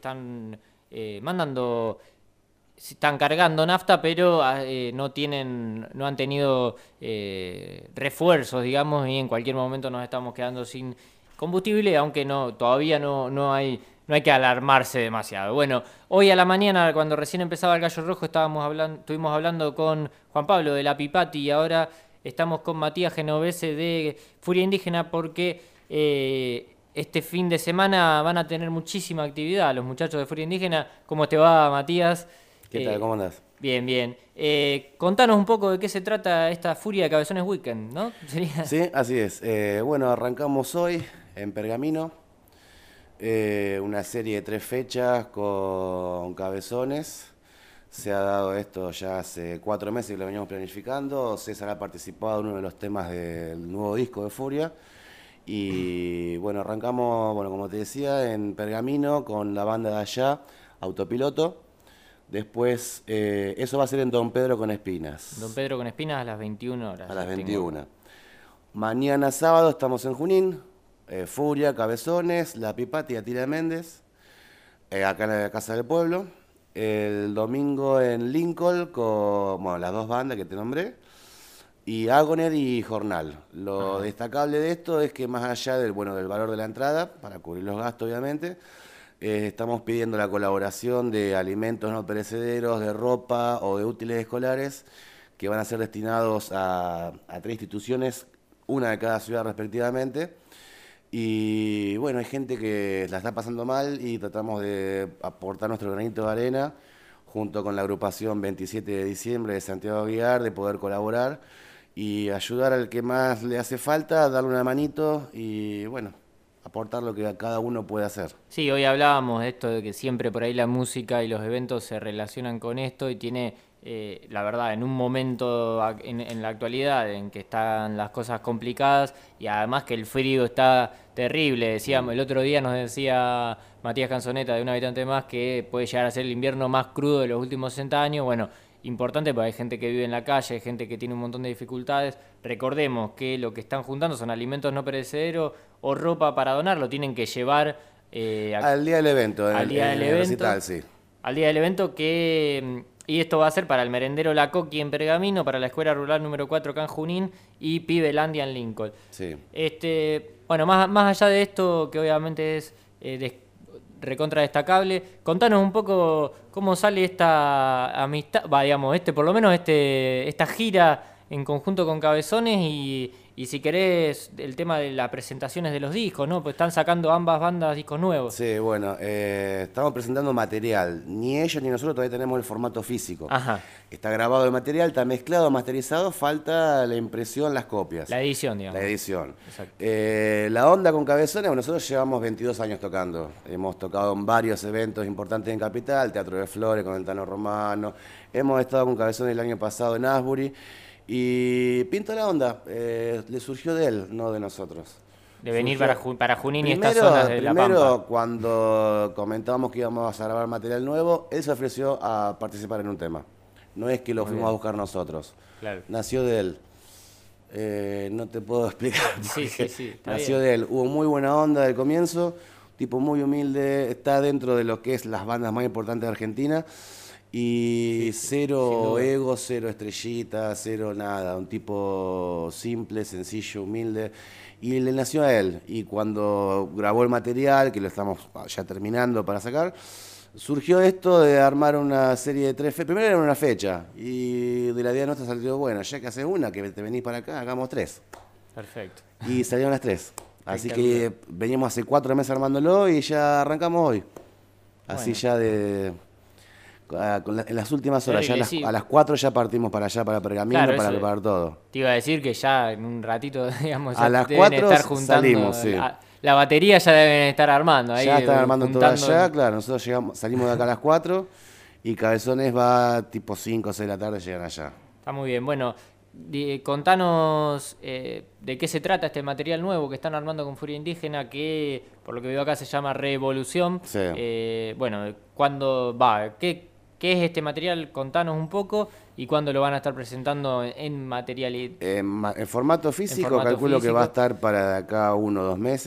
están mandando... Están cargando nafta, pero no han tenido refuerzos, digamos, y en cualquier momento nos estamos quedando sin combustible, aunque todavía no hay que alarmarse demasiado. Bueno, hoy a la mañana, cuando recién empezaba el Gallo Rojo, estuvimos hablando con Juan Pablo de la Pipati, y ahora estamos con Matías Genovese de Furia Indígena, porque este fin de semana van a tener muchísima actividad los muchachos de Furia Indígena. ¿Cómo te va, Matías? ¿Qué tal? ¿Cómo andás? Bien, bien. Contanos un poco de qué se trata esta Furia de Cabezones Weekend, ¿no? ¿Sería? Sí, así es. Bueno, arrancamos hoy en Pergamino, una serie de 3 fechas con Cabezones. Se ha dado esto ya hace 4 meses que lo veníamos planificando. César ha participado en uno de los temas del nuevo disco de Furia. Y bueno, arrancamos, como te decía, en Pergamino con la banda de allá, Autopiloto. Después, eso va a ser en Don Pedro con Espinas. Don Pedro con Espinas a las 21 horas. A las 21. Mañana sábado estamos en Junín, Furia, Cabezones, La Pipati y Atila Méndez, acá en la Casa del Pueblo. El domingo en Lincoln con las 2 bandas que te nombré, y Agoner y Jornal. Lo destacable de esto es que más allá del valor de la entrada, para cubrir los gastos obviamente, estamos pidiendo la colaboración de alimentos no perecederos, de ropa o de útiles escolares que van a ser destinados a 3 instituciones, una de cada ciudad respectivamente. Y bueno, hay gente que la está pasando mal y tratamos de aportar nuestro granito de arena junto con la agrupación 27 de diciembre de Santiago Aguiar, de poder colaborar y ayudar al que más le hace falta, darle una manito y bueno, aportar lo que cada uno puede hacer. Sí, hoy hablábamos de esto, de que siempre por ahí la música y los eventos se relacionan con esto, y tiene, la verdad, en un momento en la actualidad en que están las cosas complicadas, y además que el frío está terrible. Decíamos, el otro día nos decía Matías Canzoneta de Un Habitante Más que puede llegar a ser el invierno más crudo de los últimos 60 años. Bueno, importante porque hay gente que vive en la calle, hay gente que tiene un montón de dificultades. Recordemos que lo que están juntando son alimentos no perecederos o ropa para donar, lo tienen que llevar al día del evento, al día del evento, recital, sí. Al día del evento y esto va a ser para el merendero La Coqui en Pergamino, para la Escuela Rural número 4 acá en Junín y Pibelandia en Lincoln. Sí. Bueno, más allá de esto, que obviamente es recontra destacable, contanos un poco cómo sale esta amistad, por lo menos esta gira en conjunto con Cabezones, y si querés el tema de las presentaciones de los discos, ¿no? Pues están sacando ambas bandas discos nuevos. Sí, bueno, estamos presentando material. Ni ellos ni nosotros todavía tenemos el formato físico. Ajá. Está grabado el material, está mezclado, masterizado, falta la impresión, las copias. La edición, digamos. La edición. Exacto. La onda con Cabezones, nosotros llevamos 22 años tocando. Hemos tocado en varios eventos importantes en Capital, Teatro de Flores, con el Tano Romano. Hemos estado con Cabezones el año pasado en Asbury. Y pinta la onda, le surgió de él, no de nosotros. De venir para Junín y estas zonas de La Pampa. Primero, cuando comentábamos que íbamos a grabar material nuevo, él se ofreció a participar en un tema. No es que lo fuimos a buscar nosotros. Claro. Nació de él. No te puedo explicar. Sí. Nació de él. Hubo muy buena onda del comienzo, tipo muy humilde, está dentro de lo que es las bandas más importantes de Argentina. Y cero ego, cero estrellita, cero nada, un tipo simple, sencillo, humilde, y le nació a él. Y cuando grabó el material, que lo estamos ya terminando para sacar, surgió esto de armar una serie de 3 fechas. Primero era una fecha, y de la idea nuestra salió, bueno, ya que haces una, que te venís para acá, hagamos 3. Perfecto. Y salieron las 3. Así que veníamos hace 4 meses armándolo y ya arrancamos hoy. Así ya en las últimas horas, a las 4 ya partimos para allá, para Pergamino, claro, para preparar todo. Te iba a decir que ya en un ratito, digamos, a las 4 estar juntando, salimos, sí. La batería ya deben estar armando. Ahí, ya están armando todo allá, claro. Nosotros salimos de acá a las 4 y Cabezones va tipo 5 o 6 de la tarde, llegan allá. Está muy bien. Bueno, contanos de qué se trata este material nuevo que están armando con Furia Indígena, que por lo que veo acá se llama Revolución. Sí. Bueno, ¿cuándo va? ¿Qué es este material? Contanos un poco, y cuándo lo van a estar presentando en material. En formato físico, calculo que va a estar para de acá 1 o 2 meses.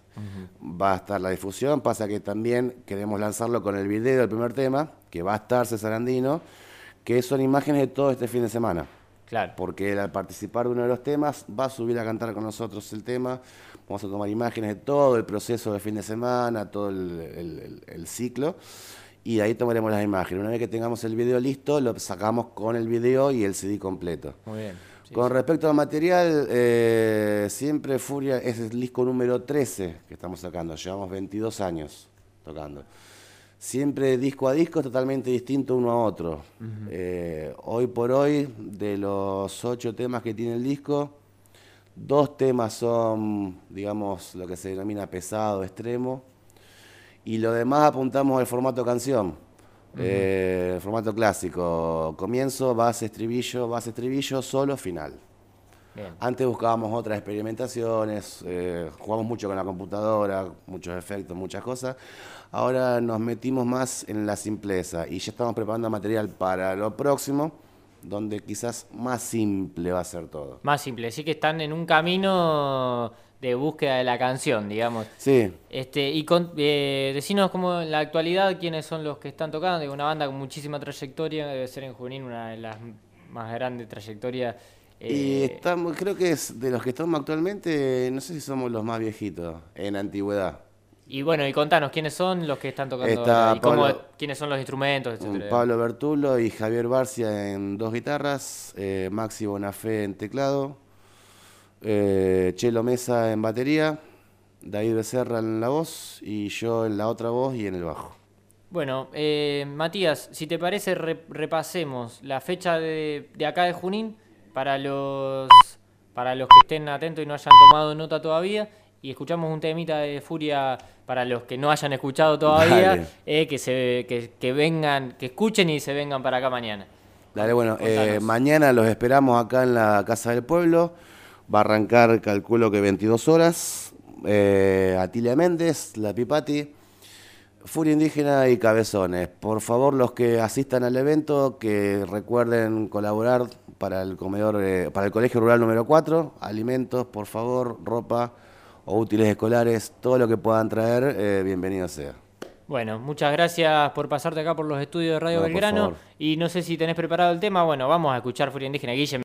Va a estar la difusión, pasa que también queremos lanzarlo con el video del primer tema, que va a estar César Andino, que son imágenes de todo este fin de semana. Claro. Porque él, al participar de uno de los temas, va a subir a cantar con nosotros el tema. Vamos a tomar imágenes de todo el proceso del fin de semana, todo el ciclo. Y ahí tomaremos las imágenes. Una vez que tengamos el video listo, lo sacamos con el video y el CD completo. Muy bien. Sí, Con sí. respecto al material, siempre Furia es el disco número 13 que estamos sacando. Llevamos 22 años tocando. Siempre disco a disco, totalmente distinto uno a otro. Hoy por hoy, de los 8 temas que tiene el disco, 2 temas son, digamos, lo que se denomina pesado, extremo, y lo demás apuntamos al formato canción, el formato clásico, comienzo, base, estribillo, solo, final. Bien. Antes buscábamos otras experimentaciones, jugamos mucho con la computadora, muchos efectos, muchas cosas. Ahora nos metimos más en la simpleza y ya estamos preparando material para lo próximo, donde quizás más simple va a ser todo. Más simple, sí que están en un camino de búsqueda de la canción, digamos. Sí, Decinos como en la actualidad quiénes son los que están tocando. Digo, una banda con muchísima trayectoria, debe ser en Junín una de las más grandes trayectorias. y estamos, creo que es de los que estamos actualmente, no sé si somos los más viejitos en antigüedad. Y bueno, y contanos quiénes son los que están tocando Está ahora, y cómo, Pablo- quiénes son los instrumentos, etcétera. Pablo Bertulo y Javier Barcia en 2 guitarras, Maxi Bonafé en teclado, Chelo Mesa en batería, David Becerra en la voz y yo en la otra voz y en el bajo. Bueno, Matías, si te parece, repasemos la fecha de acá de Junín para los que estén atentos y no hayan tomado nota todavía. Y escuchamos un temita de Furia para los que no hayan escuchado todavía, que vengan, que escuchen y se vengan para acá mañana. Dale, bueno, Contanos. mañana los esperamos acá en la Casa del Pueblo. Va a arrancar, calculo que 22 horas. Atilia Méndez, La Pipati, Furia Indígena y Cabezones. Por favor, los que asistan al evento, que recuerden colaborar para el comedor, para el Colegio Rural número 4. Alimentos, por favor, ropa o útiles escolares, todo lo que puedan traer, bienvenido sea. Bueno, muchas gracias por pasarte acá por los estudios de Radio No, por Belgrano. favor. Y no sé si tenés preparado el tema. Bueno, vamos a escuchar Furia Indígena. Guille.